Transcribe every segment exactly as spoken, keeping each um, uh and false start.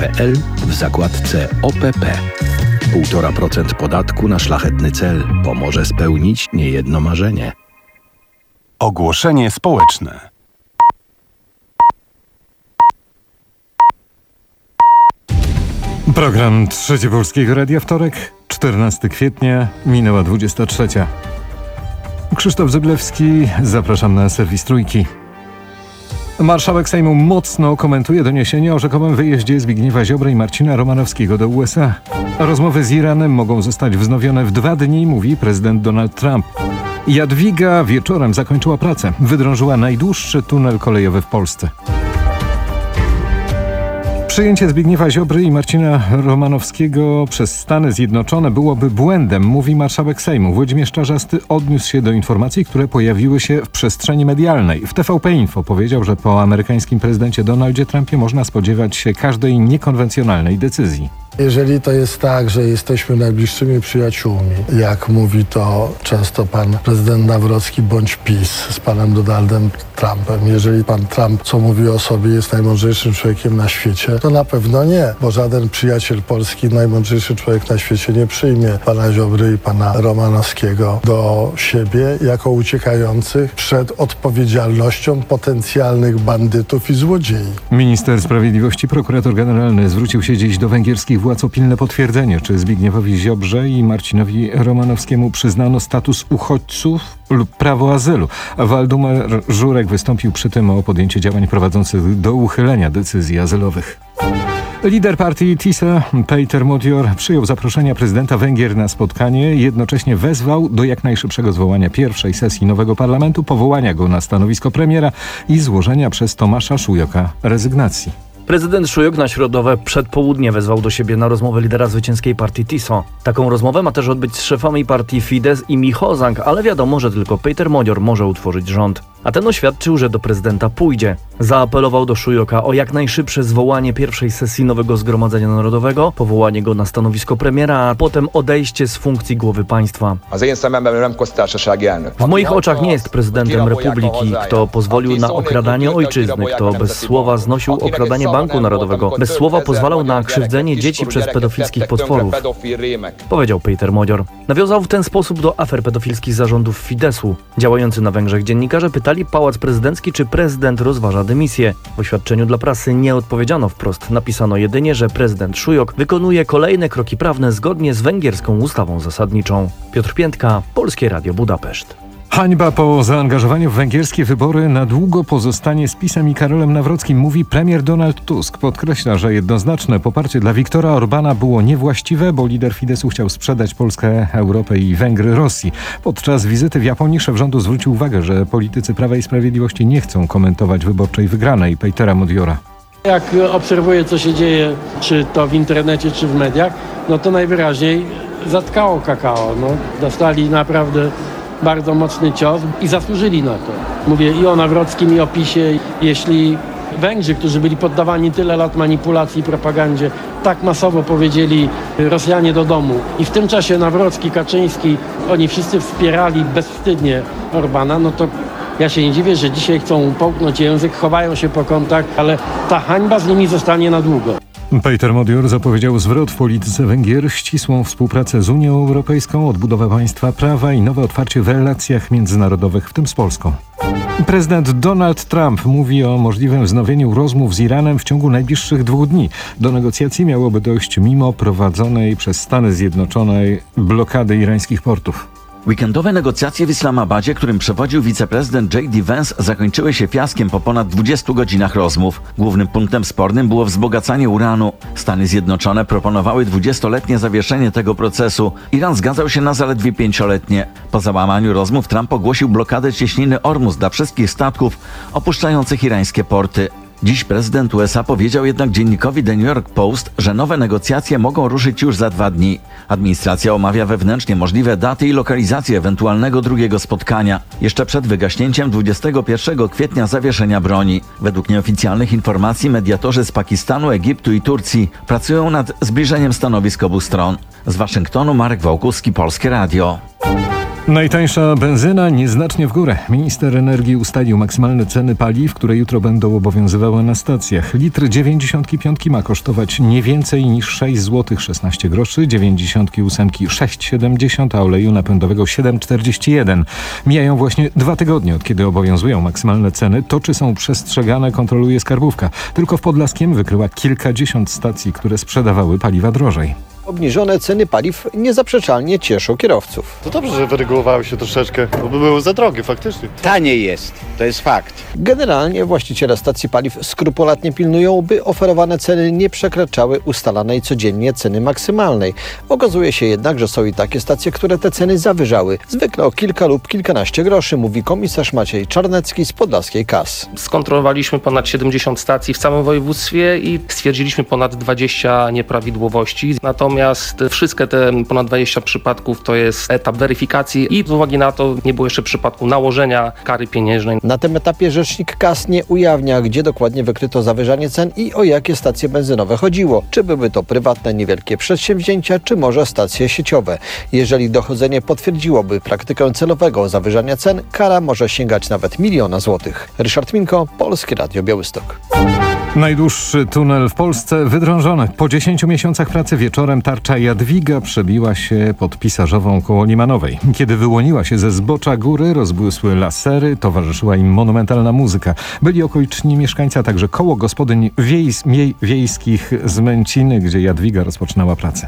p l w zakładce O P P. półtora procent podatku na szlachetny cel pomoże spełnić niejedno marzenie. Ogłoszenie społeczne. Program Trzeci Polskiego Radia, wtorek, czternastego kwietnia, minęła dwudziesta trzecia. Krzysztof Zyblewski, zapraszam na serwis Trójki. Marszałek Sejmu mocno komentuje doniesienia o rzekomym wyjeździe Zbigniewa Ziobry i Marcina Romanowskiego do U S A. Rozmowy z Iranem mogą zostać wznowione w dwa dni, mówi prezydent Donald Trump. Jadwiga wieczorem zakończyła pracę. Wydrążyła najdłuższy tunel kolejowy w Polsce. Przyjęcie Zbigniewa Ziobry i Marcina Romanowskiego przez Stany Zjednoczone byłoby błędem, mówi marszałek Sejmu. Włodzimierz Czarzasty odniósł się do informacji, które pojawiły się w przestrzeni medialnej. W T V P Info powiedział, że po amerykańskim prezydencie Donaldzie Trumpie można spodziewać się każdej niekonwencjonalnej decyzji. Jeżeli to jest tak, że jesteśmy najbliższymi przyjaciółmi, jak mówi to często pan prezydent Nawrocki bądź PiS z panem Donaldem Trumpem, jeżeli pan Trump, co mówi o sobie, jest najmądrzejszym człowiekiem na świecie, to na pewno nie, bo żaden przyjaciel Polski, najmądrzejszy człowiek na świecie nie przyjmie pana Ziobry i pana Romanowskiego do siebie jako uciekających przed odpowiedzialnością potencjalnych bandytów i złodziei. Minister Sprawiedliwości, prokurator generalny zwrócił się dziś do węgierskich władz o pilne potwierdzenie, czy Zbigniewowi Ziobrze i Marcinowi Romanowskiemu przyznano status uchodźców lub prawo azylu. Waldemar Żurek wystąpił przy tym o podjęcie działań prowadzących do uchylenia decyzji azylowych. Lider partii TISA, Peter Modior, przyjął zaproszenia prezydenta Węgier na spotkanie, jednocześnie wezwał do jak najszybszego zwołania pierwszej sesji nowego parlamentu, powołania go na stanowisko premiera i złożenia przez Tomasza Szujoka rezygnacji. Prezydent Szujok na środowe przedpołudnie wezwał do siebie na rozmowę lidera zwycięskiej partii TISO. Taką rozmowę ma też odbyć z szefami partii Fidesz i Michozang, ale wiadomo, że tylko Peter Modior może utworzyć rząd. A ten oświadczył, że do prezydenta pójdzie. Zaapelował do Szujoka o jak najszybsze zwołanie pierwszej sesji nowego Zgromadzenia Narodowego, powołanie go na stanowisko premiera, a potem odejście z funkcji głowy państwa. W moich oczach nie jest prezydentem republiki, kto pozwolił na okradanie ojczyzny, kto bez słowa znosił okradanie Banku Narodowego, bez słowa pozwalał na krzywdzenie dzieci przez pedofilskich potworów, powiedział Peter Modior. Nawiązał w ten sposób do afer pedofilskich zarządów Fideszu. Działający na Węgrzech dziennikarze pytali Pałac Prezydencki, czy prezydent rozważa dymisję. W oświadczeniu dla prasy nie odpowiedziano wprost. Napisano jedynie, że prezydent Szujok wykonuje kolejne kroki prawne zgodnie z węgierską ustawą zasadniczą. Piotr Piętka, Polskie Radio Budapeszt. Hańba po zaangażowaniu w węgierskie wybory na długo pozostanie z PiS-em i Karolem Nawrockim, mówi premier Donald Tusk. Podkreśla, że jednoznaczne poparcie dla Viktora Orbana było niewłaściwe, bo lider Fideszu chciał sprzedać Polskę, Europę i Węgry Rosji. Podczas wizyty w Japonii szef rządu zwrócił uwagę, że politycy Prawa i Sprawiedliwości nie chcą komentować wyborczej wygranej Petera Modiora. Jak obserwuję, co się dzieje, czy to w internecie, czy w mediach, no to najwyraźniej zatkało kakao. No, dostali naprawdę bardzo mocny cios i zasłużyli na to. Mówię i o Nawrockim, i o PiSie. Jeśli Węgrzy, którzy byli poddawani tyle lat manipulacji i propagandzie, tak masowo powiedzieli Rosjanie do domu i w tym czasie Nawrocki, Kaczyński, oni wszyscy wspierali bezwstydnie Orbana, no to ja się nie dziwię, że dzisiaj chcą połknąć język, chowają się po kątach, ale ta hańba z nimi zostanie na długo. Peter Modior zapowiedział zwrot w polityce Węgier, ścisłą współpracę z Unią Europejską, odbudowę państwa prawa i nowe otwarcie w relacjach międzynarodowych, w tym z Polską. Prezydent Donald Trump mówi o możliwym wznowieniu rozmów z Iranem w ciągu najbliższych dwóch dni. Do negocjacji miałoby dojść mimo prowadzonej przez Stany Zjednoczone blokady irańskich portów. Weekendowe negocjacje w Islamabadzie, którym przewodził wiceprezydent J D Vance, zakończyły się fiaskiem po ponad dwudziestu godzinach rozmów. Głównym punktem spornym było wzbogacanie uranu. Stany Zjednoczone proponowały dwudziestoletnie zawieszenie tego procesu. Iran zgadzał się na zaledwie pięcioletnie. Po załamaniu rozmów Trump ogłosił blokadę cieśniny Ormus dla wszystkich statków opuszczających irańskie porty. Dziś prezydent U S A powiedział jednak dziennikowi The New York Post, że nowe negocjacje mogą ruszyć już za dwa dni. Administracja omawia wewnętrznie możliwe daty i lokalizację ewentualnego drugiego spotkania, jeszcze przed wygaśnięciem dwudziestego pierwszego kwietnia zawieszenia broni. Według nieoficjalnych informacji mediatorzy z Pakistanu, Egiptu i Turcji pracują nad zbliżeniem stanowisk obu stron. Z Waszyngtonu Marek Wałkuski, Polskie Radio. Najtańsza benzyna nieznacznie w górę. Minister energii ustalił maksymalne ceny paliw, które jutro będą obowiązywały na stacjach. Litr dziewięćdziesiątki piątki ma kosztować nie więcej niż sześć złotych szesnaście groszy, dziewięćdziesiątki ósemki sześć siedemdziesiąt, a oleju napędowego siedem czterdzieści jeden. Mijają właśnie dwa tygodnie, od kiedy obowiązują maksymalne ceny. To, czy są przestrzegane, kontroluje skarbówka. Tylko w Podlaskiem wykryła kilkadziesiąt stacji, które sprzedawały paliwa drożej. Obniżone ceny paliw niezaprzeczalnie cieszą kierowców. To dobrze, że wyregulowały się troszeczkę, bo by były za drogie faktycznie. Taniej jest, to jest fakt. Generalnie właściciele stacji paliw skrupulatnie pilnują, by oferowane ceny nie przekraczały ustalanej codziennie ceny maksymalnej. Okazuje się jednak, że są i takie stacje, które te ceny zawyżały. Zwykle o kilka lub kilkanaście groszy, mówi komisarz Maciej Czarnecki z podlaskiej K A S. Skontrolowaliśmy ponad siedemdziesiąt stacji w całym województwie i stwierdziliśmy ponad dwadzieścia nieprawidłowości. Natomiast Natomiast wszystkie te ponad dwadzieścia przypadków to jest etap weryfikacji i z uwagi na to nie było jeszcze przypadku nałożenia kary pieniężnej. Na tym etapie rzecznik K A S nie ujawnia, gdzie dokładnie wykryto zawyżanie cen i o jakie stacje benzynowe chodziło. Czy były to prywatne, niewielkie przedsięwzięcia, czy może stacje sieciowe. Jeżeli dochodzenie potwierdziłoby praktykę celowego zawyżania cen, kara może sięgać nawet miliona złotych. Ryszard Minko, Polskie Radio Białystok. Najdłuższy tunel w Polsce wydrążony. Po dziesięciu miesiącach pracy wieczorem tarcza Jadwiga przebiła się pod Pisarzową koło Limanowej. Kiedy wyłoniła się ze zbocza góry, rozbłysły lasery, towarzyszyła im monumentalna muzyka. Byli okoliczni mieszkańcy, a także koło gospodyń wiejs, miej, wiejskich z Męciny, gdzie Jadwiga rozpoczynała pracę.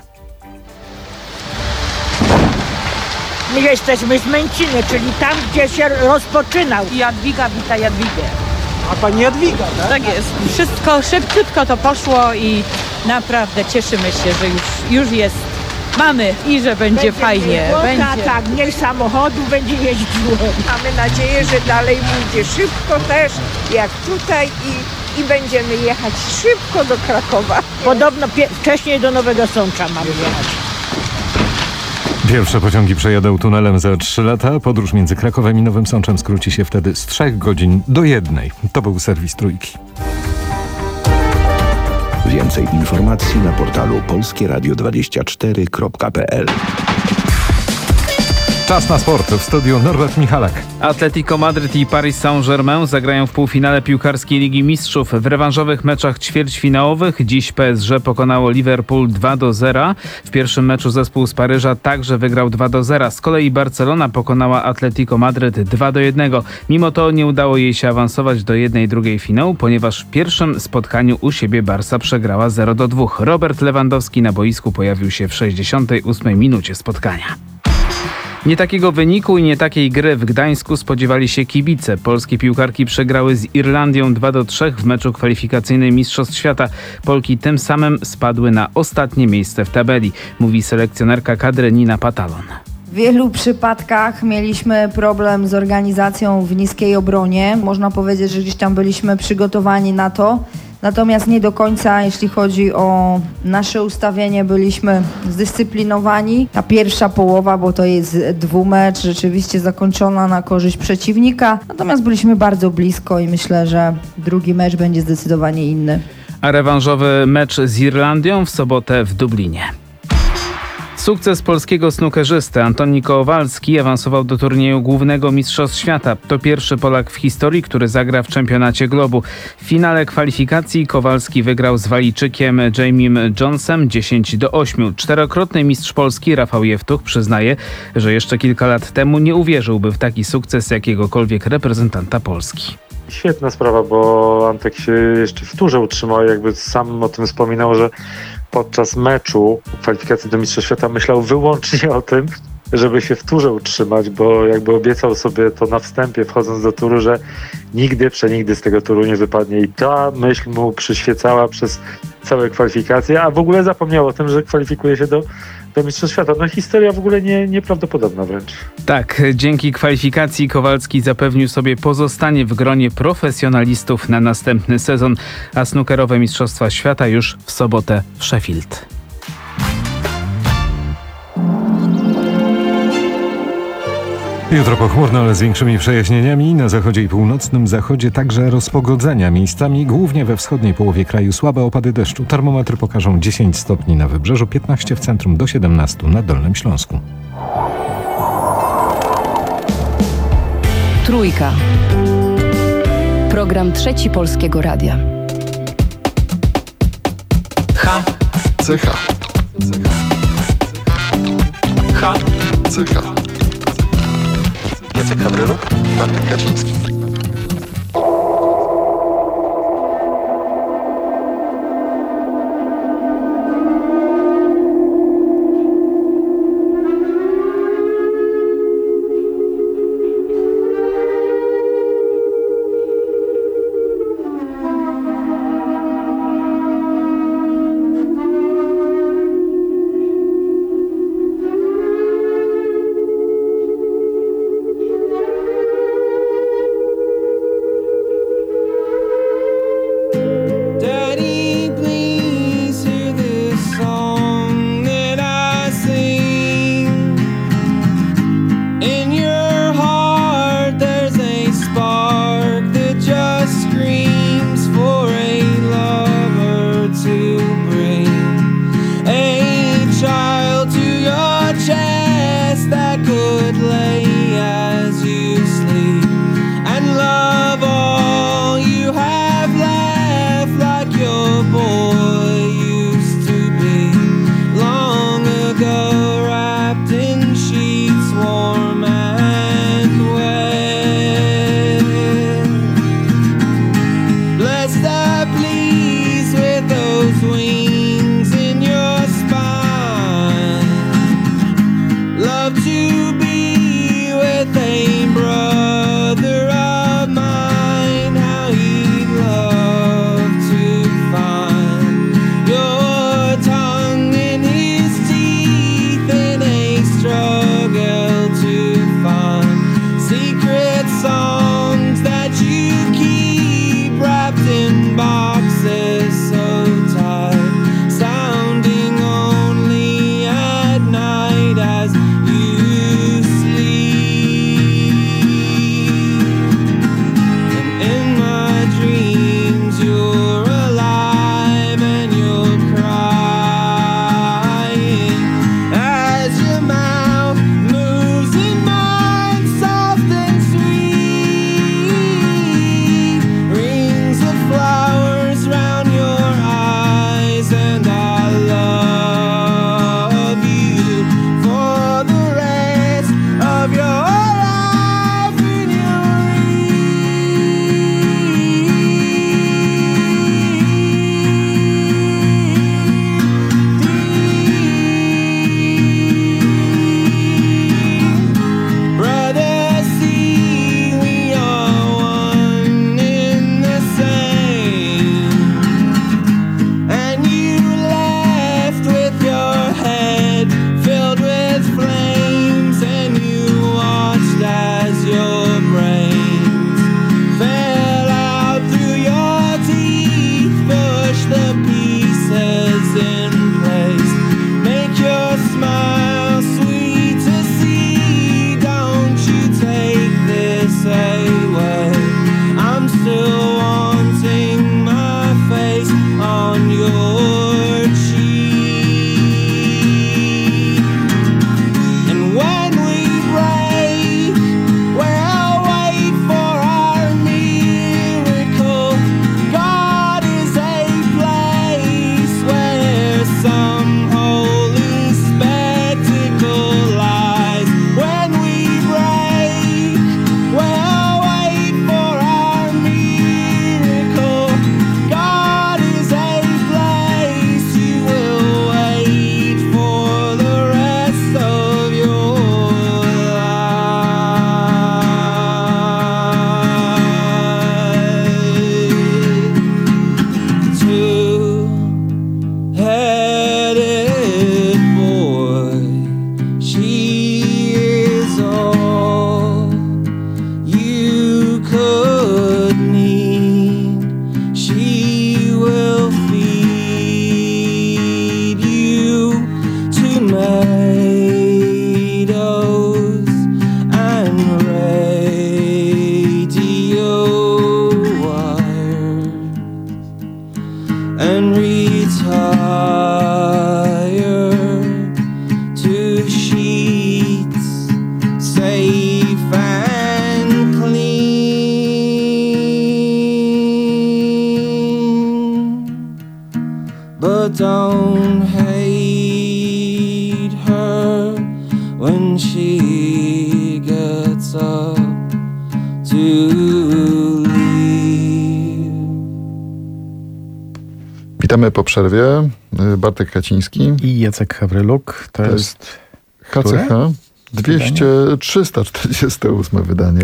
My jesteśmy z Męciny, czyli tam, gdzie się rozpoczynał. Jadwiga wita Jadwigę. A pani Jadwiga, tak? Tak jest. Wszystko szybciutko to poszło i naprawdę cieszymy się, że już, już jest. Mamy i że będzie, będzie fajnie. Było, będzie. Tak, tak, mniej samochodów będzie jeździło. Mamy nadzieję, że dalej będzie szybko też, jak tutaj i, i będziemy jechać szybko do Krakowa. Podobno pie- wcześniej do Nowego Sącza mamy jechać. Pierwsze pociągi przejadą tunelem za trzy lata. Podróż między Krakowem i Nowym Sączem skróci się wtedy z trzech godzin do jednej. To był serwis Trójki. Więcej informacji na portalu polskie radio dwadzieścia cztery kropka p l. Czas na sport. W studiu Norbert Michalak. Atletico Madryt i Paris Saint-Germain zagrają w półfinale piłkarskiej Ligi Mistrzów. W rewanżowych meczach ćwierćfinałowych dziś P S G pokonało Liverpool dwa do zera. W pierwszym meczu zespół z Paryża także wygrał dwa do zera. Z kolei Barcelona pokonała Atletico Madryt dwa do jednego. Mimo to nie udało jej się awansować do jednej drugiej finału, ponieważ w pierwszym spotkaniu u siebie Barsa przegrała zero do dwóch. Robert Lewandowski na boisku pojawił się w sześćdziesiątej ósmej minucie spotkania. Nie takiego wyniku i nie takiej gry w Gdańsku spodziewali się kibice. Polskie piłkarki przegrały z Irlandią dwa do trzech w meczu kwalifikacyjnej Mistrzostw Świata. Polki tym samym spadły na ostatnie miejsce w tabeli, mówi selekcjonerka kadry Nina Patalon. W wielu przypadkach mieliśmy problem z organizacją w niskiej obronie. Można powiedzieć, że gdzieś tam byliśmy przygotowani na to. Natomiast nie do końca, jeśli chodzi o nasze ustawienie, byliśmy zdyscyplinowani. Ta pierwsza połowa, bo to jest dwumecz, rzeczywiście zakończona na korzyść przeciwnika. Natomiast byliśmy bardzo blisko i myślę, że drugi mecz będzie zdecydowanie inny. A rewanżowy mecz z Irlandią w sobotę w Dublinie. Sukces polskiego snookerzysty Antoni Kołowalski awansował do turnieju głównego Mistrzostw Świata. To pierwszy Polak w historii, który zagra w czempionacie globu. W finale kwalifikacji Kowalski wygrał z Walijczykiem Jamiem Jonesem dziesięć do ośmiu. Czterokrotny mistrz Polski Rafał Jewtuch przyznaje, że jeszcze kilka lat temu nie uwierzyłby w taki sukces jakiegokolwiek reprezentanta Polski. Świetna sprawa, bo Antek się jeszcze w turze utrzymał, jakby sam o tym wspominał, że podczas meczu kwalifikacji do Mistrzostw Świata myślał wyłącznie o tym, żeby się w turze utrzymać, bo jakby obiecał sobie to na wstępie, wchodząc do turu, że nigdy, przenigdy z tego turu nie wypadnie. I ta myśl mu przyświecała przez całe kwalifikacje, a w ogóle zapomniał o tym, że kwalifikuje się do, do Mistrzostw Świata. No historia w ogóle nie, nieprawdopodobna wręcz. Tak, dzięki kwalifikacji Kowalski zapewnił sobie pozostanie w gronie profesjonalistów na następny sezon, a snookerowe Mistrzostwa Świata już w sobotę w Sheffield. Jutro pochmurno, ale z większymi przejaśnieniami. Na zachodzie i północnym zachodzie także rozpogodzenia. Miejscami, głównie we wschodniej połowie kraju, słabe opady deszczu. Termometry pokażą dziesięć stopni na wybrzeżu, piętnaście w centrum, do siedemnastu na Dolnym Śląsku. Trójka. Program Trzeci Polskiego Radia. H. Cecha. H. Cecha. Jacek Hawryluk, Bartek Kaczyński. Witamy po przerwie. Bartek Kaciński i Jacek Hawryluk. To, to jest H C H dwieście trzysta czterdzieste ósme wydanie.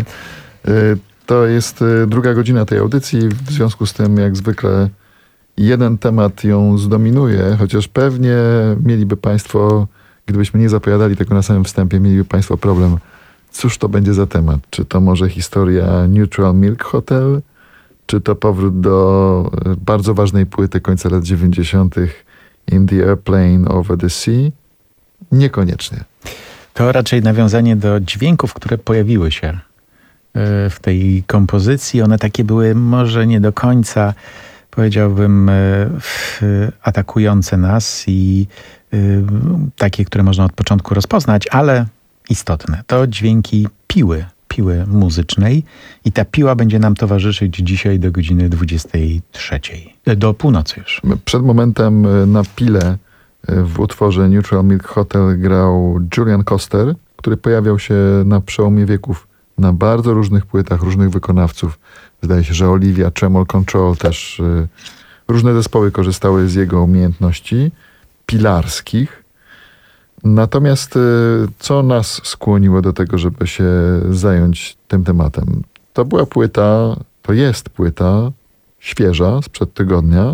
To jest druga godzina tej audycji. W związku z tym, jak zwykle, jeden temat ją zdominuje, chociaż pewnie mieliby Państwo, gdybyśmy nie zapowiadali tego na samym wstępie, mieliby Państwo problem. Cóż to będzie za temat? Czy to może historia Neutral Milk Hotel? Czy to powrót do bardzo ważnej płyty końca lat dziewięćdziesiątych In the Airplane Over the Sea? Niekoniecznie. To raczej nawiązanie do dźwięków, które pojawiły się w tej kompozycji. One takie były może nie do końca, powiedziałbym, atakujące nas i takie, które można od początku rozpoznać, ale istotne. To dźwięki piły. piły muzycznej i ta piła będzie nam towarzyszyć dzisiaj do godziny dwudziestej trzeciej. Do północy już. Przed momentem na pile w utworze Neutral Milk Hotel grał Julian Koster, który pojawiał się na przełomie wieków na bardzo różnych płytach, różnych wykonawców. Zdaje się, że Olivia, Tremolo Control też różne zespoły korzystały z jego umiejętności pilarskich. Natomiast co nas skłoniło do tego, żeby się zająć tym tematem? To była płyta, to jest płyta świeża, sprzed tygodnia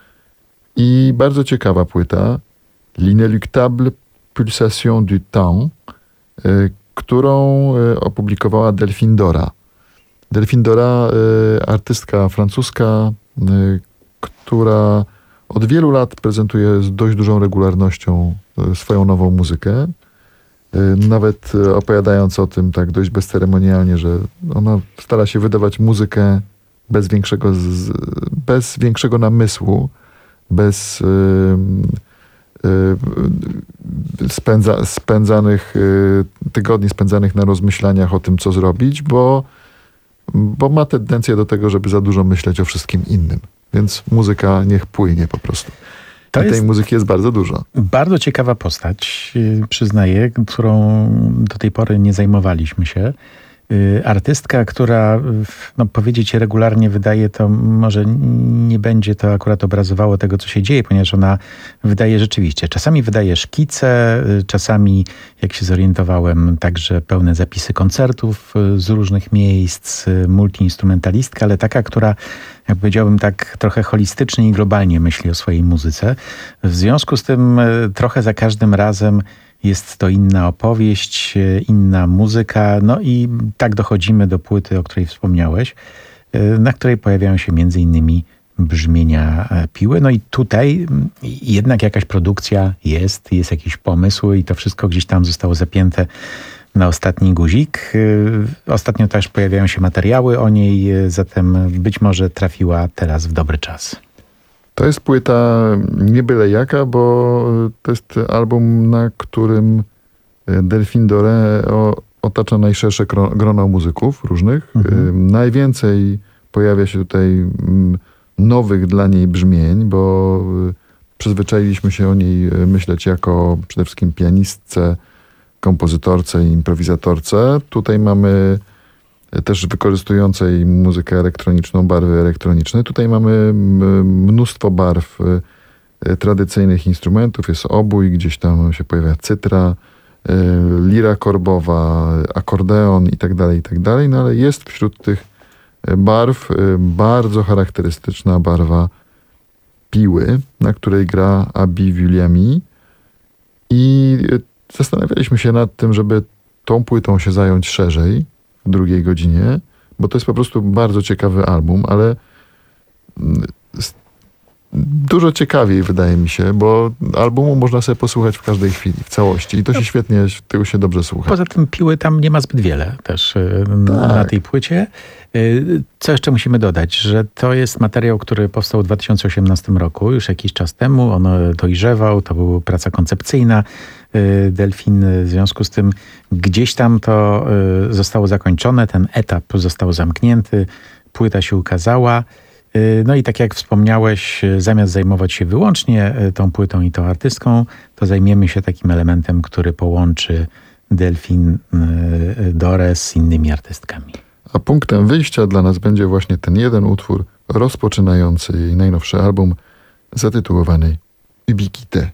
i bardzo ciekawa płyta L'inéluctable pulsation du temps, którą opublikowała Delphine Dora. Delphine Dora, artystka francuska, która od wielu lat prezentuje z dość dużą regularnością swoją nową muzykę. Nawet opowiadając o tym tak dość bezceremonialnie, że ona stara się wydawać muzykę bez większego, bez większego namysłu, bez yy, yy, spędza, spędzanych yy, tygodni spędzanych na rozmyślaniach o tym, co zrobić, bo, bo ma tendencję do tego, żeby za dużo myśleć o wszystkim innym. Więc muzyka niech płynie po prostu. To I tej jest muzyki jest bardzo dużo. Bardzo ciekawa postać, przyznaję, którą do tej pory nie zajmowaliśmy się. Artystka, która, no, powiedzieć regularnie wydaje, to może nie będzie to akurat obrazowało tego, co się dzieje, ponieważ ona wydaje rzeczywiście. Czasami wydaje szkice, czasami, jak się zorientowałem, także pełne zapisy koncertów z różnych miejsc, multiinstrumentalistka, ale taka, która, jak powiedziałbym, tak trochę holistycznie i globalnie myśli o swojej muzyce. W związku z tym trochę za każdym razem jest to inna opowieść, inna muzyka, no i tak dochodzimy do płyty, o której wspomniałeś, na której pojawiają się między innymi brzmienia piły. No i tutaj jednak jakaś produkcja jest, jest jakiś pomysł i to wszystko gdzieś tam zostało zapięte na ostatni guzik. Ostatnio też pojawiają się materiały o niej, zatem być może trafiła teraz w dobry czas. To jest płyta nie byle jaka, bo to jest album, na którym Delphine Dore otacza najszersze grono muzyków różnych. Mhm. Najwięcej pojawia się tutaj nowych dla niej brzmień, bo przyzwyczailiśmy się o niej myśleć jako przede wszystkim pianistce, kompozytorce i improwizatorce. Tutaj mamy też wykorzystującej muzykę elektroniczną, barwy elektroniczne. Tutaj mamy mnóstwo barw tradycyjnych instrumentów. Jest obój, gdzieś tam się pojawia cytra, lira korbowa, akordeon i tak dalej, i tak dalej. No ale jest wśród tych barw bardzo charakterystyczna barwa piły, na której gra Abi Williami. I zastanawialiśmy się nad tym, żeby tą płytą się zająć szerzej w drugiej godzinie, bo to jest po prostu bardzo ciekawy album, ale dużo ciekawiej wydaje mi się, bo albumu można sobie posłuchać w każdej chwili, w całości i to się no, świetnie, tego się dobrze słucha. Poza tym piły tam nie ma zbyt wiele też tak. na tej płycie. Co jeszcze musimy dodać, że to jest materiał, który powstał w dwa tysiące osiemnastym roku, już jakiś czas temu, on dojrzewał, to była praca koncepcyjna Delphine, w związku z tym gdzieś tam to zostało zakończone, ten etap został zamknięty, płyta się ukazała. No i tak jak wspomniałeś, zamiast zajmować się wyłącznie tą płytą i tą artystką, to zajmiemy się takim elementem, który połączy Delphine Dore z innymi artystkami. A punktem wyjścia dla nas będzie właśnie ten jeden utwór rozpoczynający jej najnowszy album zatytułowanej Ubiquité.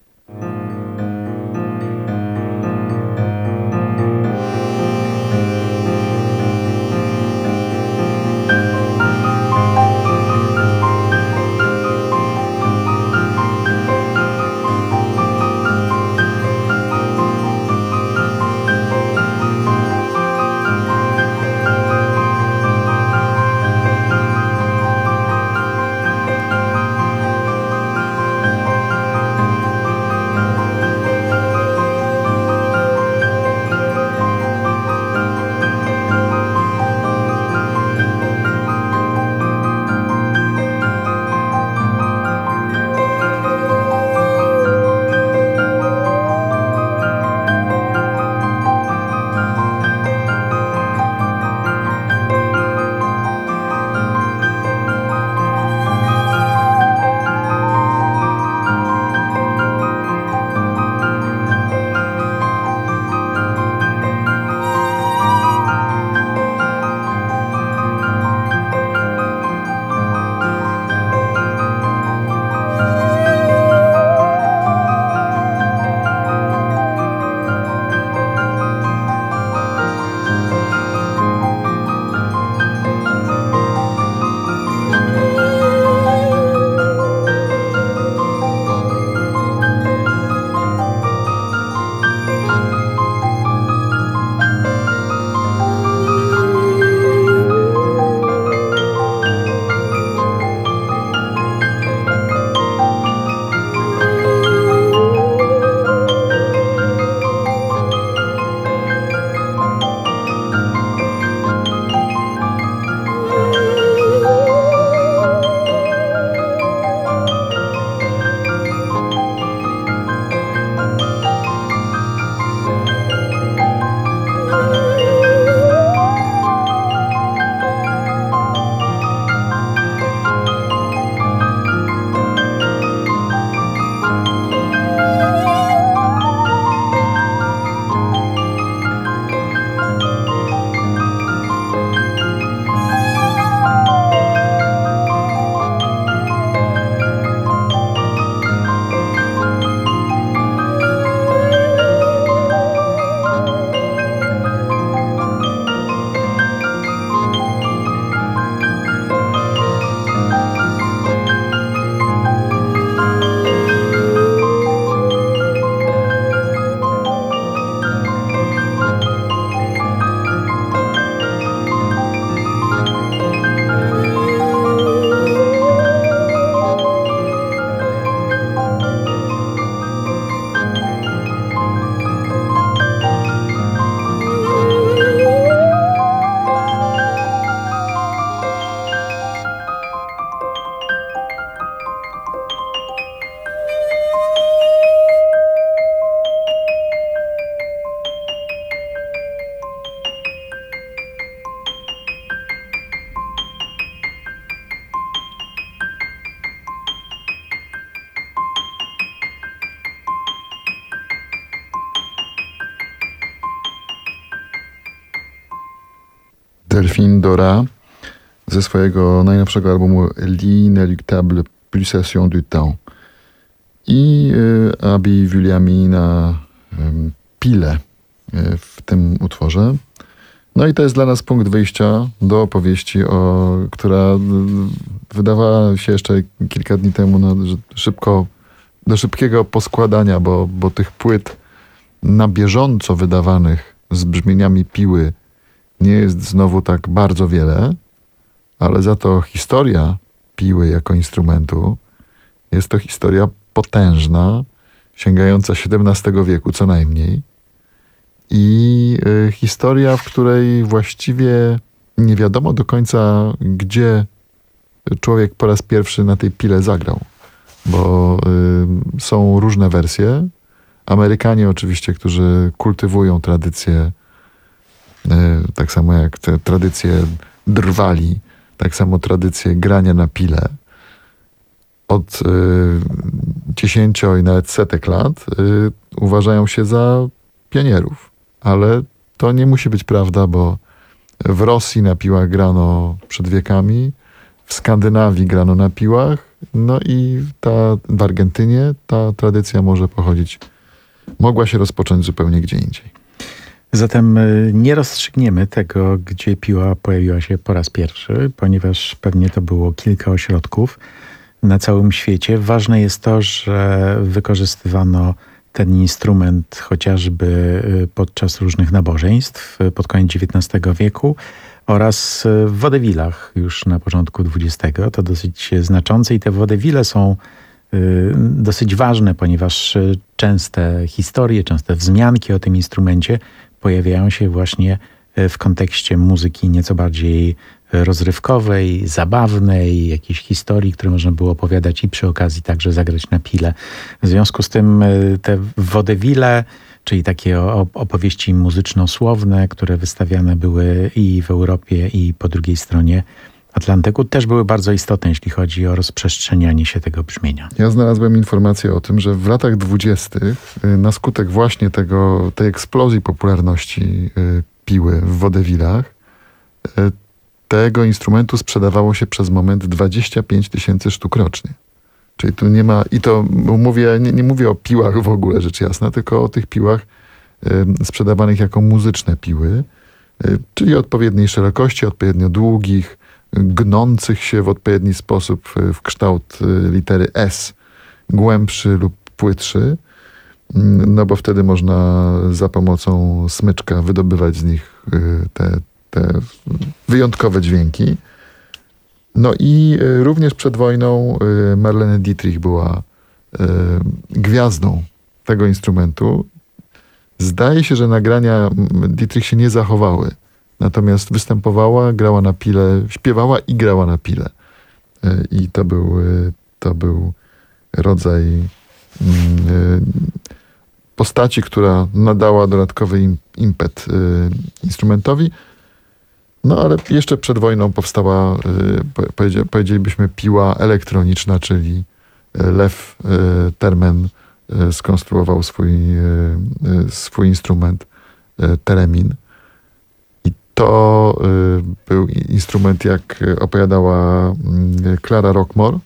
Delphine Dora ze swojego najnowszego albumu L'inéluctable pulsation du temps. I y, Abi Vuliami na y, Pile y, w tym utworze. No i to jest dla nas punkt wyjścia do opowieści, o, która y, wydawała się jeszcze kilka dni temu no, szybko, do szybkiego poskładania, bo, bo tych płyt na bieżąco wydawanych z brzmieniami Piły nie jest znowu tak bardzo wiele, ale za to historia Piły jako instrumentu jest to historia potężna, sięgająca siedemnastego wieku co najmniej. I y, historia, w której właściwie nie wiadomo do końca, gdzie człowiek po raz pierwszy na tej pile zagrał. Bo y, są różne wersje. Amerykanie oczywiście, którzy kultywują tradycję, y, tak samo jak te tradycje drwali, tak samo tradycję grania na pile. Od y, dziesięcio i nawet setek lat y, uważają się za pionierów. Ale to nie musi być prawda, bo w Rosji na piłach grano przed wiekami, w Skandynawii grano na piłach, no i ta, w Argentynie ta tradycja może pochodzić, mogła się rozpocząć zupełnie gdzie indziej. Zatem nie rozstrzygniemy tego, gdzie piła pojawiła się po raz pierwszy, ponieważ pewnie to było kilka ośrodków na całym świecie. Ważne jest to, że wykorzystywano ten instrument chociażby podczas różnych nabożeństw pod koniec dziewiętnastego wieku oraz w wodewilach już na początku dwudziestego. To dosyć znaczące i te wodewile są dosyć ważne, ponieważ częste historie, częste wzmianki o tym instrumencie pojawiają się właśnie w kontekście muzyki nieco bardziej rozrywkowej, zabawnej, jakiejś historii, które można było opowiadać i przy okazji także zagrać na pile. W związku z tym te wodewile, czyli takie opowieści muzyczno-słowne, które wystawiane były i w Europie, i po drugiej stronie Atlantyku, też były bardzo istotne, jeśli chodzi o rozprzestrzenianie się tego brzmienia. Ja znalazłem informację o tym, że w latach dwudziestych na skutek właśnie tego, tej eksplozji popularności piły w wodewilach, tego instrumentu sprzedawało się przez moment dwadzieścia pięć tysięcy sztuk rocznie. Czyli tu nie ma, i to mówię, nie, nie mówię o piłach w ogóle, rzecz jasna, tylko o tych piłach y, sprzedawanych jako muzyczne piły, y, czyli odpowiedniej szerokości, odpowiednio długich, gnących się w odpowiedni sposób y, w kształt y, litery S, głębszy lub płytszy, y, no bo wtedy można za pomocą smyczka wydobywać z nich y, te, te wyjątkowe dźwięki. No i y, również przed wojną y, Marlene Dietrich była y, gwiazdą tego instrumentu. Zdaje się, że nagrania Dietrich się nie zachowały. Natomiast występowała, grała na pile, śpiewała i grała na pile. Y, I to był, y, to był rodzaj y, postaci, która nadała dodatkowy im, impet y, instrumentowi. No ale jeszcze przed wojną powstała, y, powiedzielibyśmy, piła elektroniczna, czyli Lew y, Termen y, skonstruował swój, y, y, swój instrument y, Theremin. I to y, był instrument, jak opowiadała y, Clara Rockmore,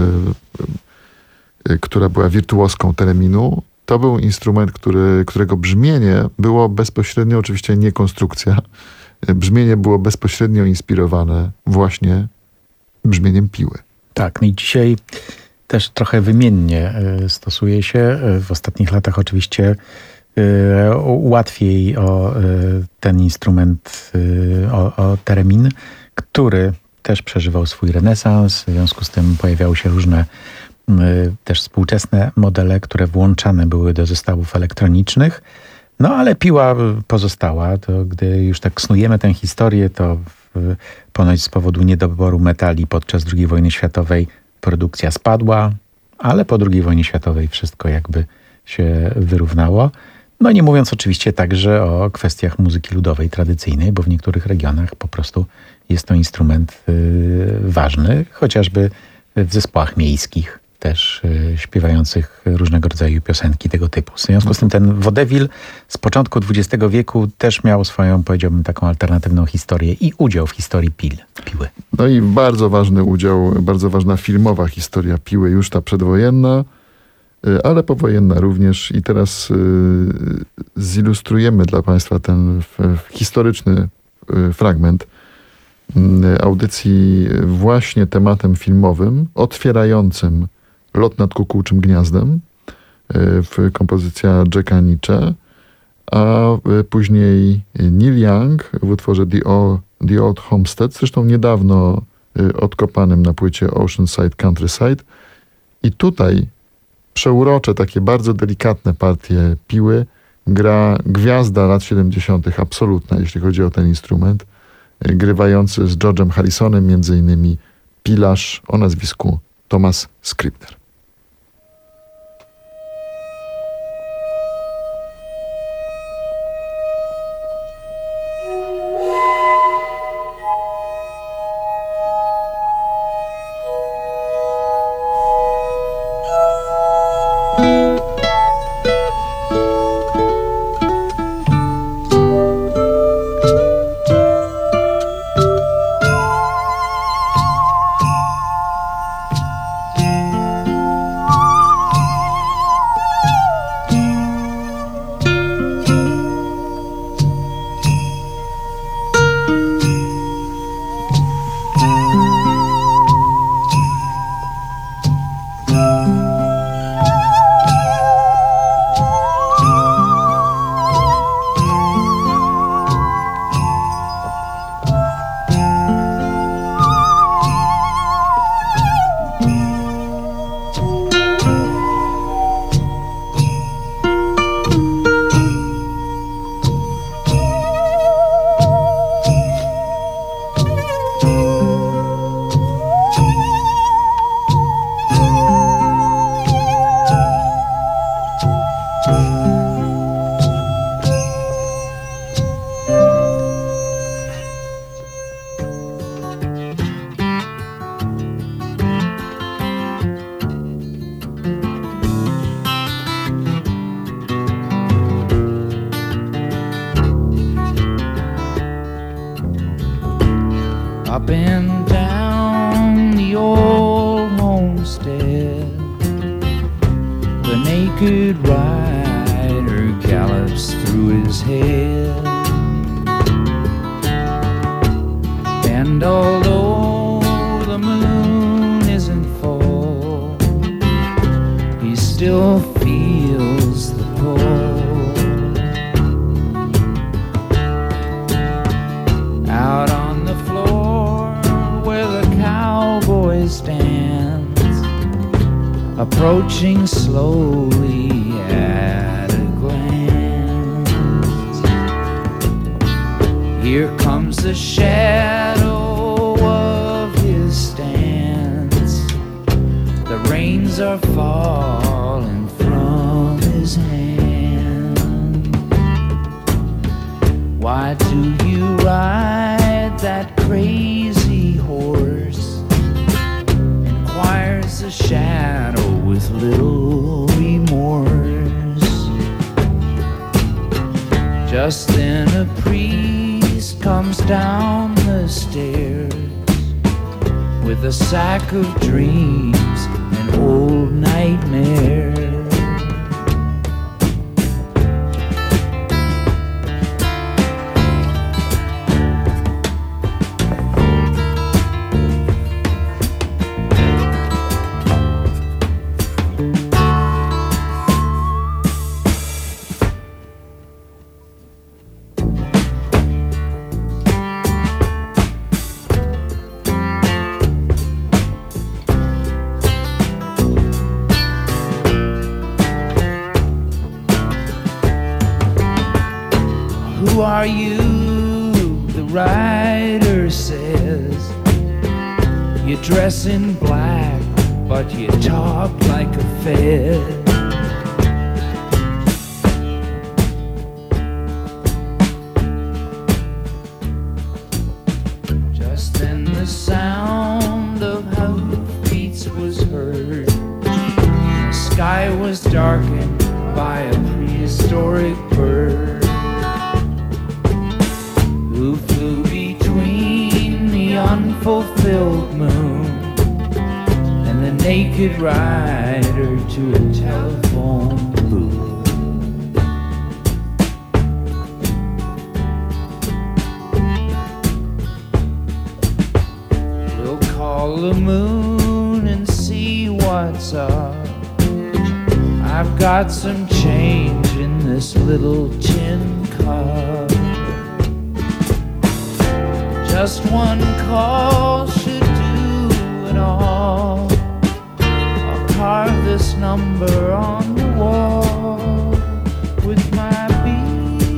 y, y, która była wirtuoską Thereminu. To był instrument, który, którego brzmienie było bezpośrednio, oczywiście nie konstrukcja, brzmienie było bezpośrednio inspirowane właśnie brzmieniem piły. Tak, no i dzisiaj też trochę wymiennie stosuje się. W ostatnich latach oczywiście łatwiej o ten instrument, o, o Theremin, który też przeżywał swój renesans. W związku z tym pojawiały się różne też współczesne modele, które włączane były do zestawów elektronicznych. No ale piła pozostała. To gdy już tak snujemy tę historię, to w, ponoć z powodu niedoboru metali podczas drugiej wojny światowej produkcja spadła, ale po drugiej wojnie światowej wszystko jakby się wyrównało. No nie mówiąc oczywiście także o kwestiach muzyki ludowej, tradycyjnej, bo w niektórych regionach po prostu jest to instrument y, ważny, chociażby w zespołach miejskich też y, śpiewających różnego rodzaju piosenki tego typu. W związku z tym ten wodewil z początku dwudziestego wieku też miał swoją, powiedziałbym, taką alternatywną historię i udział w historii pil, piły. No i bardzo ważny udział, bardzo ważna filmowa historia piły, już ta przedwojenna, y, ale powojenna również. I teraz y, zilustrujemy dla Państwa ten f, f, historyczny y, fragment y, audycji właśnie tematem filmowym, otwierającym Lot nad kukułczym gniazdem, w kompozycja Jacka Nicze, a później Neil Young w utworze The Old, The Old Homestead, zresztą niedawno odkopanym na płycie Oceanside Countryside. I tutaj przeurocze, takie bardzo delikatne partie piły gra gwiazda lat siedemdziesiątych, absolutna, jeśli chodzi o ten instrument, grywający z George'em Harrisonem, między innymi pilarz o nazwisku Thomas Scribner. Up and down the old homestead, the naked rider gallops through his head. And although the moon isn't full, he still feels the pull. Out on the floor where the cowboy stands, approaching slowly at a glance. Here comes the shadow of his stance. The reins are falling from his hand. Why do you ride that crazy horse? Inquires the shadow with little remorse. Just then a priest comes down the stairs with a sack of dreams and old nightmares. Who are you? The rider says. You dress in black, but you talk like a fed. Just then the sound of hoofbeats was heard. The sky was darkened by a prehistoric bird who flew between the unfulfilled moon and the naked rider to a telephone booth. We'll call the moon and see what's up. I've got some change in this little tin cup. Just one call should do it all. I'll carve this number on the wall with my beat.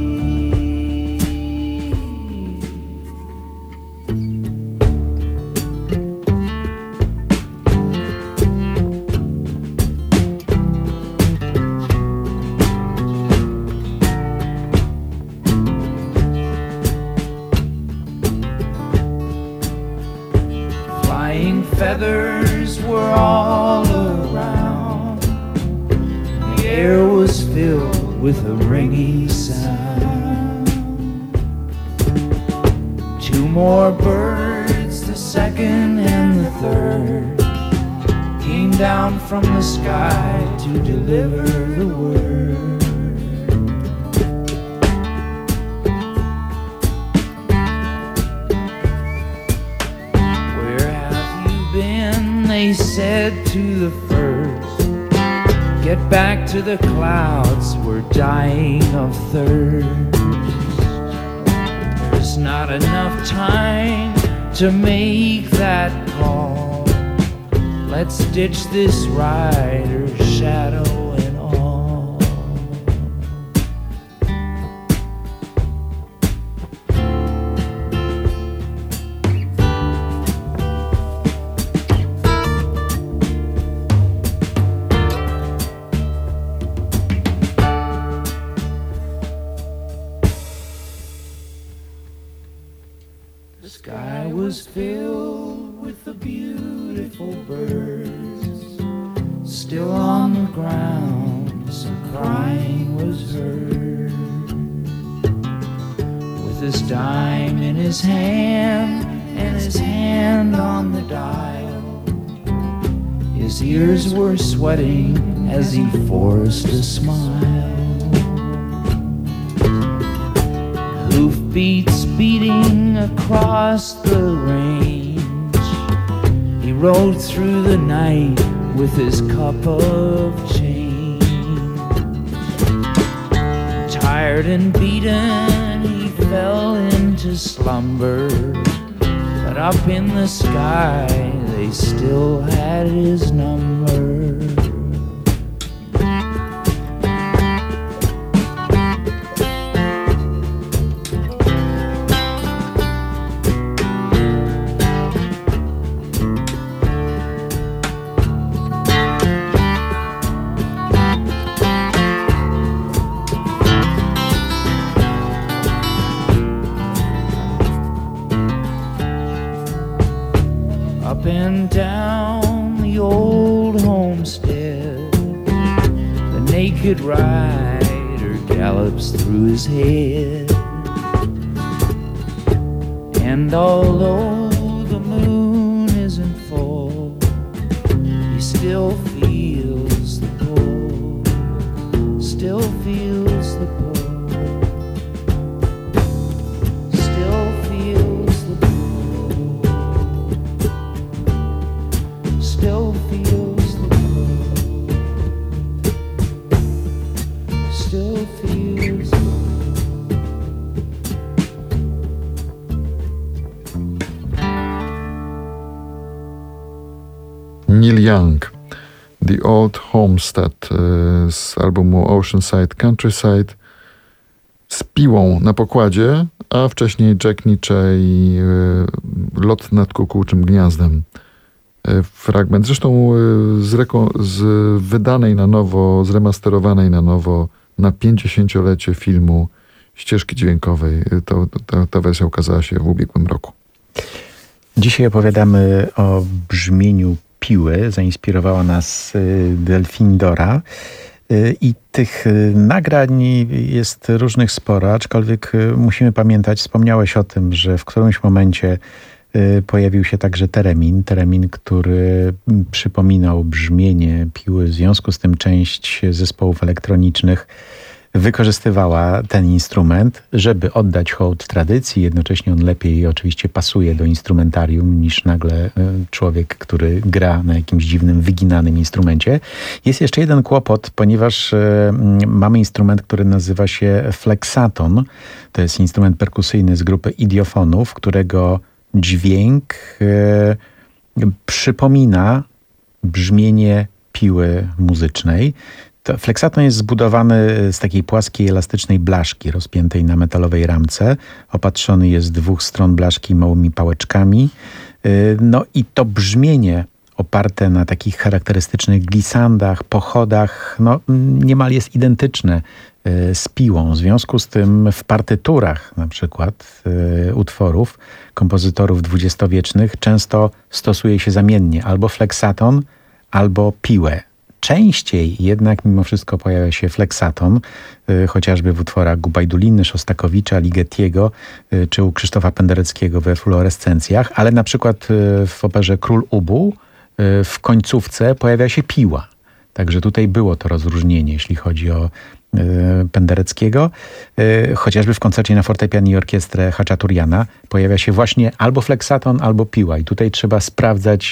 Flying feathers were all around. The air was filled with a ringing sound. Two more birds, the second and the third, came down from the sky to deliver the word. They said to the first, get back to the clouds, we're dying of thirst. There's not enough time to make that call. Let's ditch this rider's shadow and all. was filled with the beautiful birds. Still on the ground, some crying was heard. With his dime in his hand and his hand on the dial, his ears were sweating as he forced a smile. Hoofbeats beating across the range, he rode through the night with his cup of change. Tired and beaten, he fell into slumber, but up in the sky they still had his number. Up and down the old homestead, the naked rider gallops through his head. And although the moon isn't full, he still feels the pull, still feels the pull, still feels the pull, still feels the pull, still feels the pull. Neil Young, The Old Homestead z albumu Oceanside Countryside, z piłą na pokładzie, a wcześniej Jack Nitzsche i Lot nad kukułczym gniazdem. Fragment, zresztą z, reko- z wydanej na nowo, zremasterowanej na nowo na pięćdziesięciolecie filmu ścieżki dźwiękowej. To, to, ta wersja ukazała się w ubiegłym roku. Dzisiaj opowiadamy o brzmieniu piły. Zainspirowała nas Delphine Dora. I tych nagrań jest różnych sporo, aczkolwiek musimy pamiętać, wspomniałeś o tym, że w którymś momencie pojawił się także teremin, teremin, który przypominał brzmienie piły. W związku z tym część zespołów elektronicznych wykorzystywała ten instrument, żeby oddać hołd tradycji. Jednocześnie on lepiej oczywiście pasuje do instrumentarium niż nagle człowiek, który gra na jakimś dziwnym, wyginanym instrumencie. Jest jeszcze jeden kłopot, ponieważ mamy instrument, który nazywa się flexaton. To jest instrument perkusyjny z grupy idiofonów, którego dźwięk e, przypomina brzmienie piły muzycznej. To flexaton jest zbudowany z takiej płaskiej, elastycznej blaszki rozpiętej na metalowej ramce. Opatrzony jest z dwóch stron blaszki małymi pałeczkami. E, no i to brzmienie oparte na takich charakterystycznych glisandach, pochodach, no niemal jest identyczne z piłą. W związku z tym w partyturach na przykład y, utworów kompozytorów dwudziestowiecznych często stosuje się zamiennie albo flexaton, albo piłę. Częściej jednak mimo wszystko pojawia się flexaton, y, chociażby w utworach Gubajduliny, Szostakowicza, Ligetiego, y, czy u Krzysztofa Pendereckiego we Fluorescencjach, ale na przykład y, w operze Król Ubu y, w końcówce pojawia się piła. Także tutaj było to rozróżnienie, jeśli chodzi o Pendereckiego. Chociażby w koncercie na fortepian i orkiestrę Haczaturiana pojawia się właśnie albo flexaton, albo piła. I tutaj trzeba sprawdzać,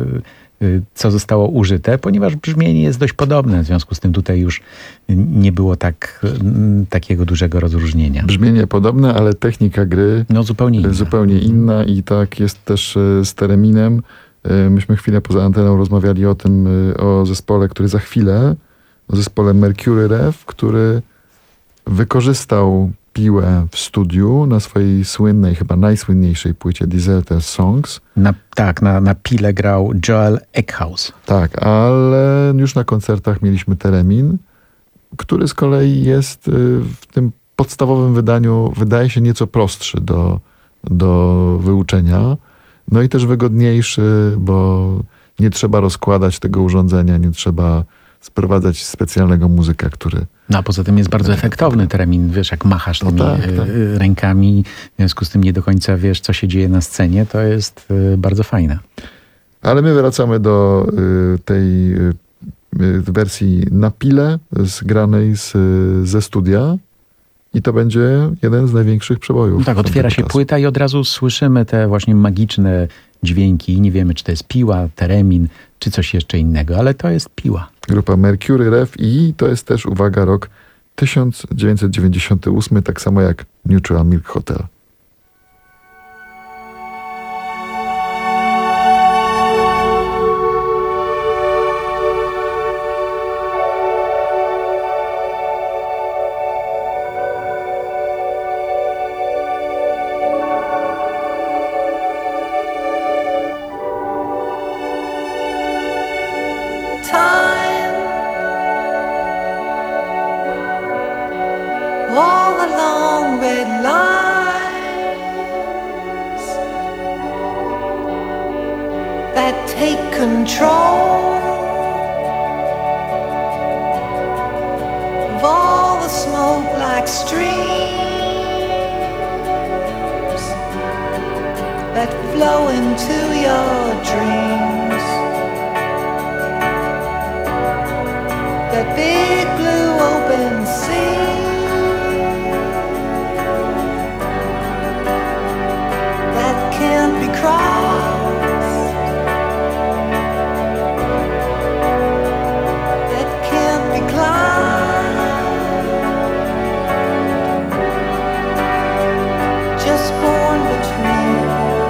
co zostało użyte, ponieważ brzmienie jest dość podobne. W związku z tym tutaj już nie było tak, takiego dużego rozróżnienia. Brzmienie podobne, ale technika gry no, zupełnie inna. zupełnie inna i tak jest też z tereminem. Myśmy chwilę poza anteną rozmawiali o tym, o zespole, który za chwilę, o zespole Mercury Rev, który wykorzystał piłę w studiu na swojej słynnej, chyba najsłynniejszej płycie Deserter Songs. Na, tak, na, na pile grał Joel Eckhaus. Tak, ale już na koncertach mieliśmy teremin, który z kolei jest w tym podstawowym wydaniu, wydaje się nieco prostszy do, do wyuczenia. No i też wygodniejszy, bo nie trzeba rozkładać tego urządzenia, nie trzeba sprowadzać specjalnego muzyka, który... No a poza tym jest bardzo efektowny teremin, wiesz, jak machasz tymi no tak, tak. rękami, w związku z tym nie do końca wiesz, co się dzieje na scenie, to jest bardzo fajne. Ale my wracamy do y, tej y, wersji na pile, zgranej z, ze studia. I to będzie jeden z największych przebojów. No tak, otwiera się płyta i od razu słyszymy te właśnie magiczne dźwięki. Nie wiemy, czy to jest piła, teremin, czy coś jeszcze innego, ale to jest piła. Grupa Mercury Rev i to jest też, uwaga, rok tysiąc dziewięćset dziewięćdziesiąty ósmy, tak samo jak Neutral Milk Hotel. All the long red lines that take control of all the smoke like streams that flow into your dreams. That big blue open sea can't be crossed, that can't be climbed, just born between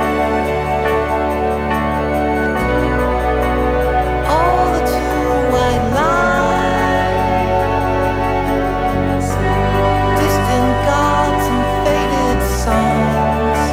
all the two white lines, distant gods and faded songs.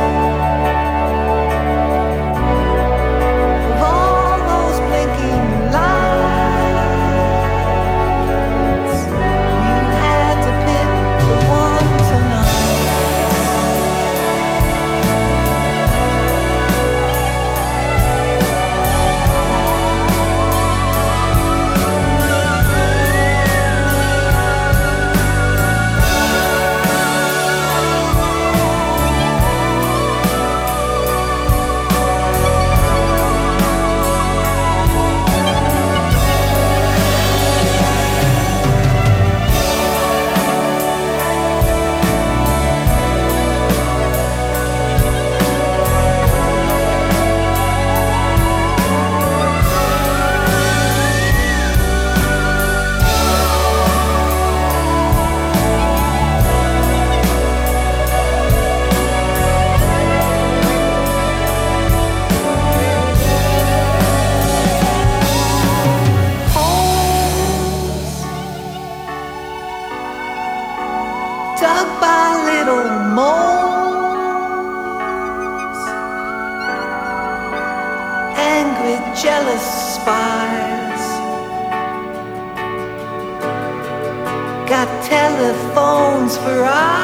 Dug by little moles, angry, jealous spies, got telephones for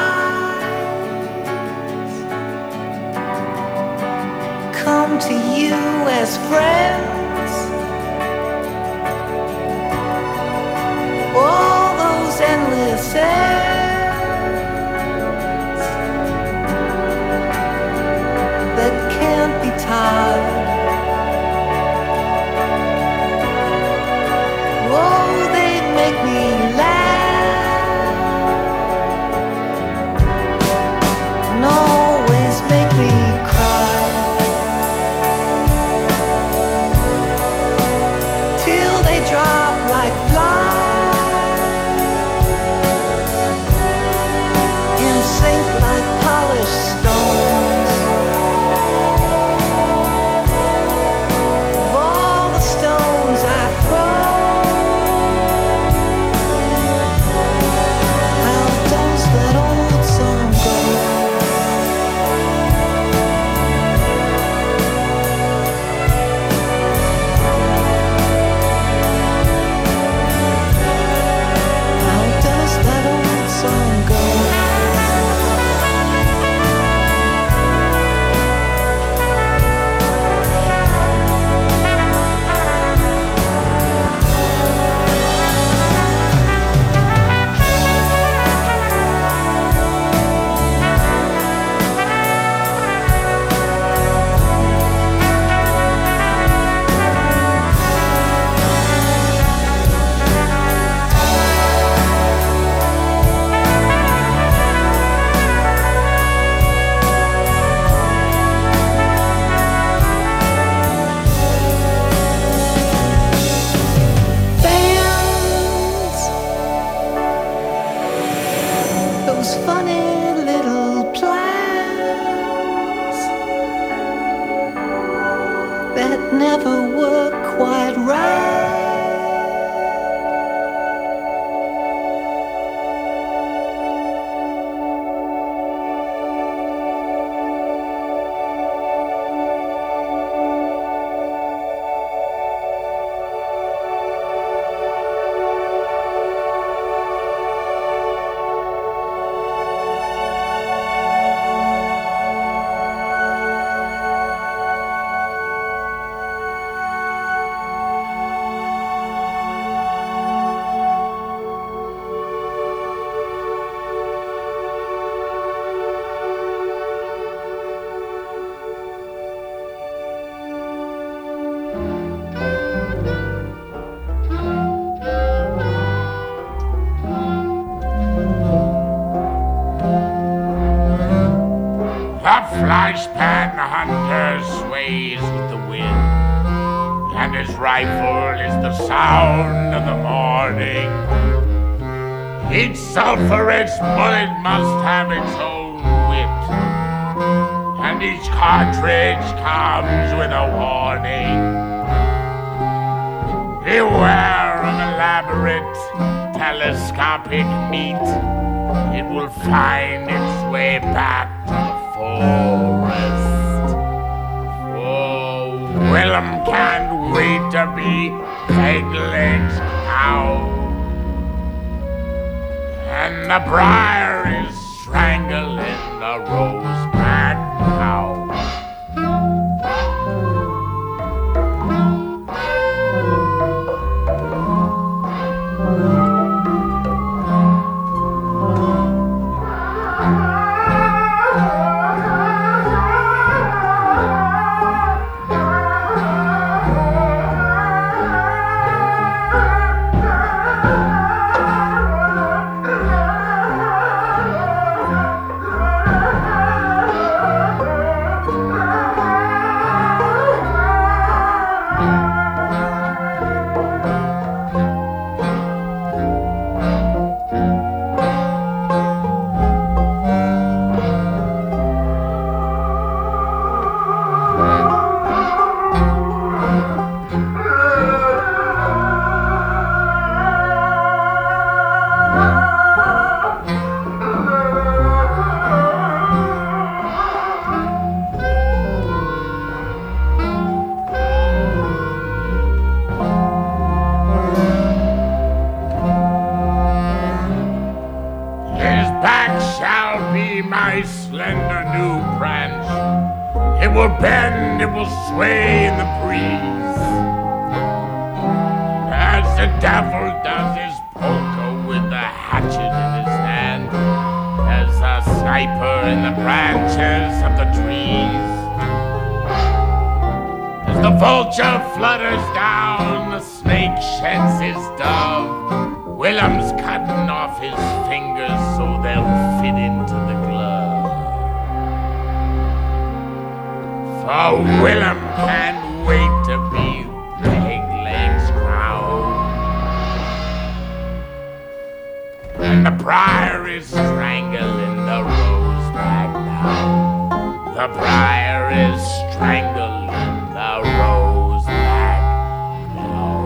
eyes, come to you as friends, all those endless ends that can't be tied. Oh, they make me laugh and always make me cry, till they drop like flies those funny little plans that never work quite right. Flashpan hunter sways with the wind, and his rifle is the sound of the morning. Each sulphurous bullet must have its own wit, and each cartridge comes with a warning. Beware of elaborate telescopic meat. It will find its way back to the forest. Oh, Willem can't wait to be Pegleg's cow. And the briar is strangling the rosebud cow. My slender new branch, it will bend, it will sway in the breeze, as the devil does his polka with the hatchet in his hand, as a sniper in the branches of the trees, as the vulture flutters down, the snake sheds his dove. Willem's cutting off his fingers so they'll fit into the glove. For Willem can't wait to be Pegleg's crown. And the briar is strangling the rosebud now. The briar is strangling the rosebud now.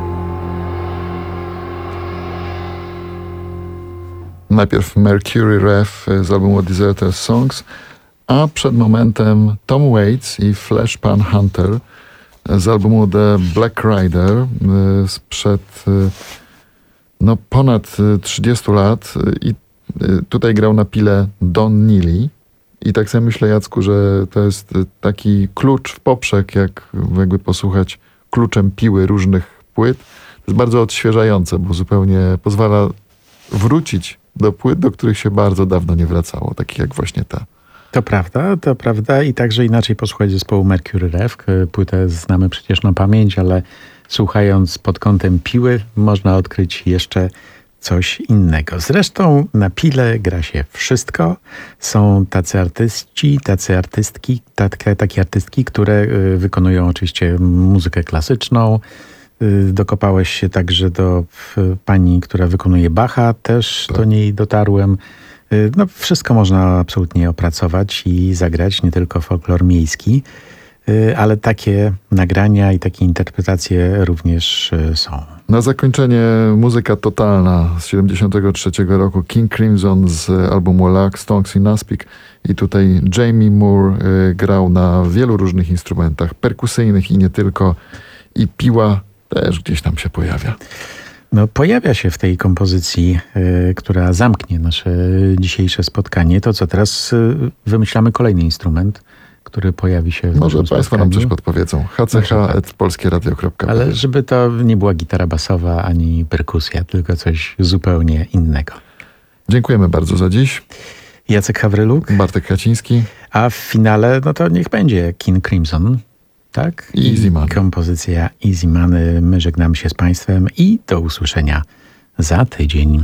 Najpierw Mercury Rev z albumu Deserter Songs, a przed momentem Tom Waits i Flashpan Hunter z albumu The Black Rider sprzed no, ponad trzydziestu lat i tutaj grał na pile Don Neely. I tak sobie myślę, Jacku, że to jest taki klucz w poprzek, jak jakby posłuchać kluczem piły różnych płyt. To jest bardzo odświeżające, bo zupełnie pozwala wrócić do płyt, do których się bardzo dawno nie wracało, takich jak właśnie ta. To prawda, to prawda i także inaczej posłuchać zespołu Mercury Rev. Płytę znamy przecież na pamięć, ale słuchając pod kątem piły można odkryć jeszcze coś innego. Zresztą na pile gra się wszystko. Są tacy artyści, tacy artystki, takie, takie artystki, które wykonują oczywiście muzykę klasyczną. Dokopałeś się także do pani, która wykonuje Bacha, też tak. Do niej dotarłem. No, wszystko można absolutnie opracować i zagrać, nie tylko folklor miejski, ale takie nagrania i takie interpretacje również są. Na zakończenie muzyka totalna z siedemdziesiątego trzeciego roku, King Crimson z albumu Lock, Stones in Aspic. I tutaj Jamie Moore y, grał na wielu różnych instrumentach perkusyjnych i nie tylko. I piła też gdzieś tam się pojawia. No, pojawia się w tej kompozycji, y, która zamknie nasze dzisiejsze spotkanie. To co, teraz y, wymyślamy kolejny instrument, który pojawi się w Może naszym Państwo spotkaniu. nam coś podpowiedzą. h c h at polskie radio kropka p l. Ale żeby to nie była gitara basowa ani perkusja, tylko coś zupełnie innego. Dziękujemy bardzo za dziś. Jacek Hawryluk. Bartek Kaciński. A w finale, no to niech będzie King Crimson, tak? I Easy Money. Kompozycja Easy Money. My żegnamy się z Państwem i do usłyszenia za tydzień.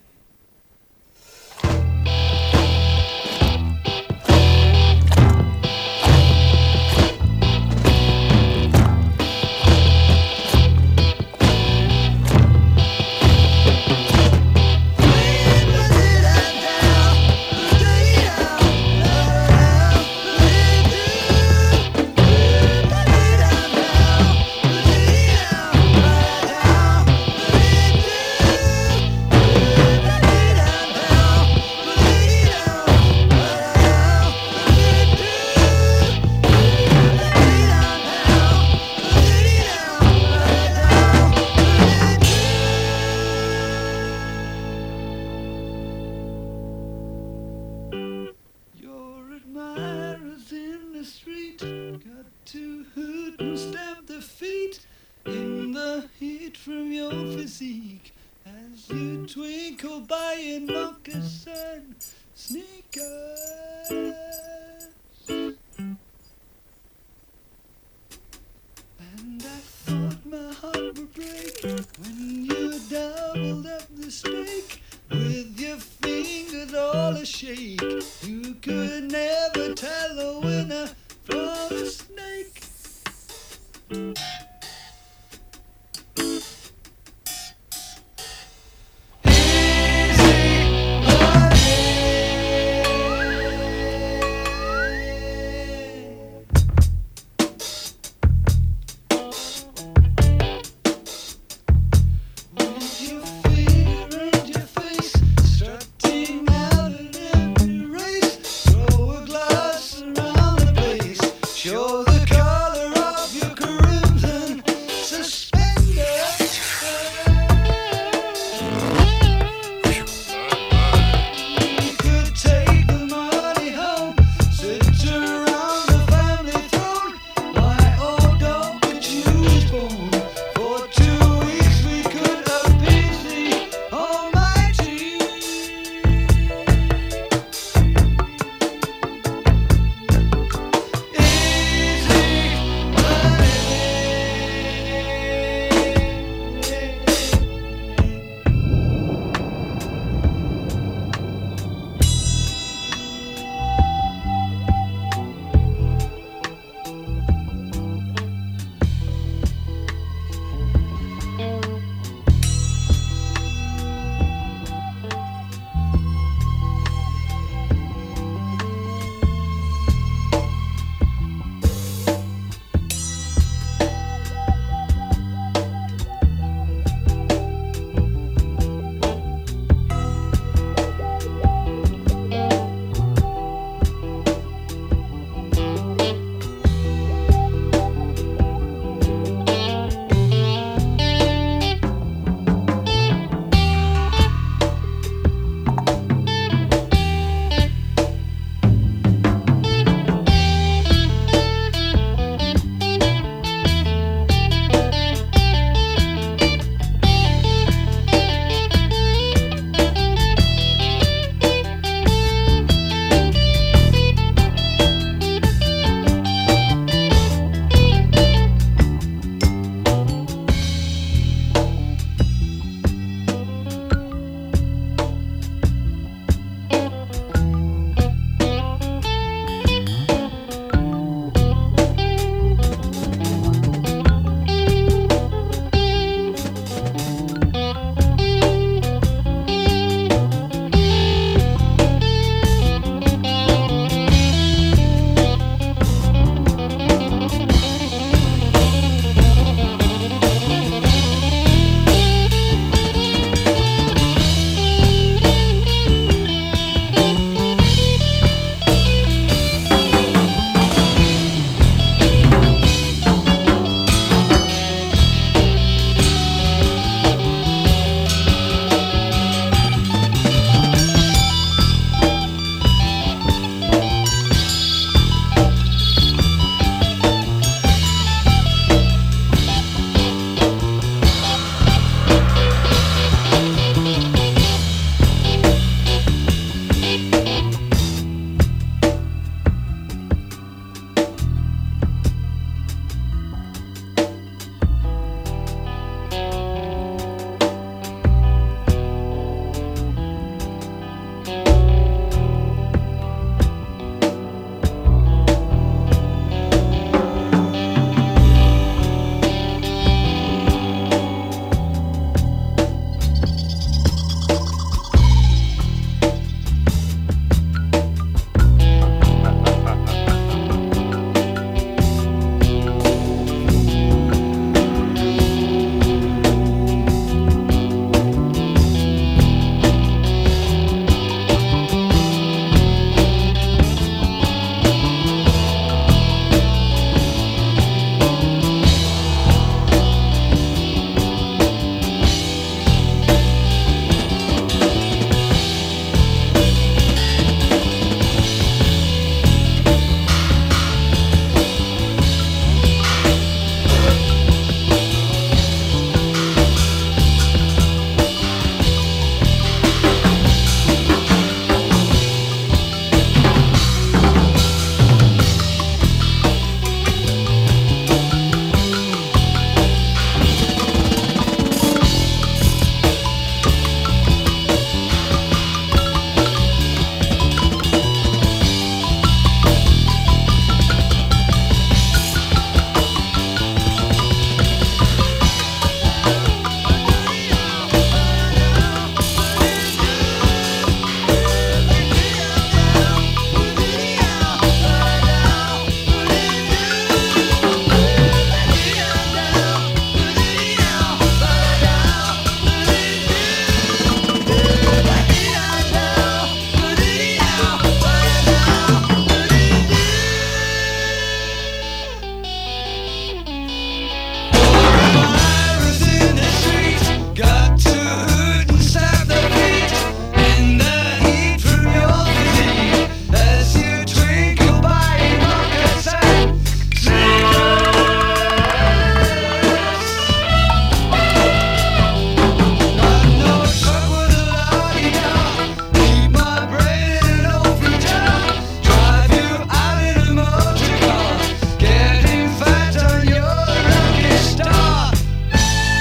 When you doubled up the steak with your fingers all a shake, you could never tell a winner from a